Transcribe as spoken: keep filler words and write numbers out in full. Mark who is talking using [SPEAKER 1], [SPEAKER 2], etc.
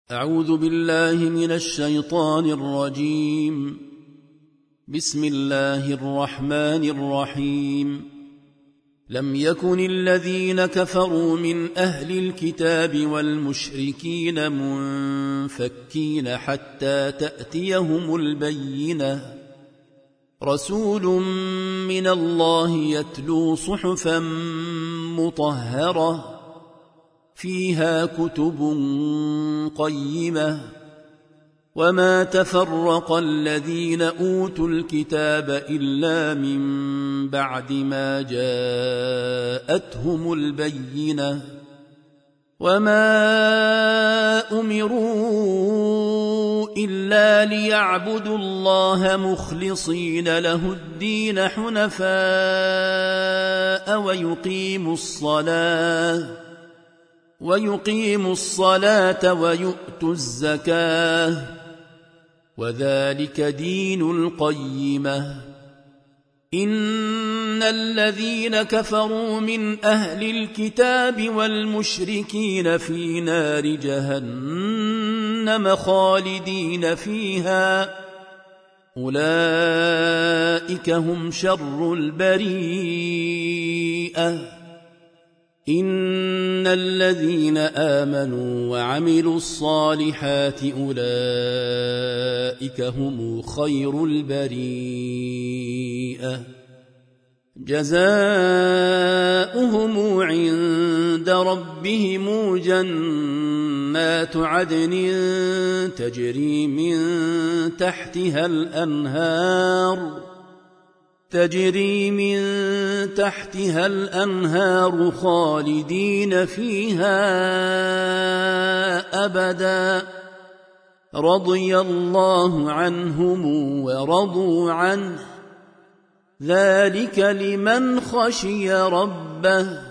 [SPEAKER 1] أعوذ بالله من الشيطان الرجيم. بسم الله الرحمن الرحيم. لم يكن الذين كفروا من أهل الكتاب والمشركين منفكين حتى تأتيهم البينة، رسول من الله يتلو صحفا مطهرة فيها كتب قيمة، وما تفرق الذين أوتوا الكتاب إلا من بعد ما جاءتهم البينة، وما أمروا إلا ليعبدوا الله مخلصين له الدين حنفاء ويقيموا الصلاة ويقيموا الصلاة ويؤتوا الزكاة، وذلك دين القيمة. إن الذين كفروا من أهل الكتاب والمشركين في نار جهنم خالدين فيها، أولئك هم شر البريئة. إن الذين آمنوا وعملوا الصالحات أولئك هم خير البريئة، جزاؤهم عند ربهم جنات عدن تجري من تحتها الأنهار تجري من تحتها الأنهار خالدين فيها أبدا، رضي الله عنهم ورضوا عنه، ذلك لمن خشي ربه.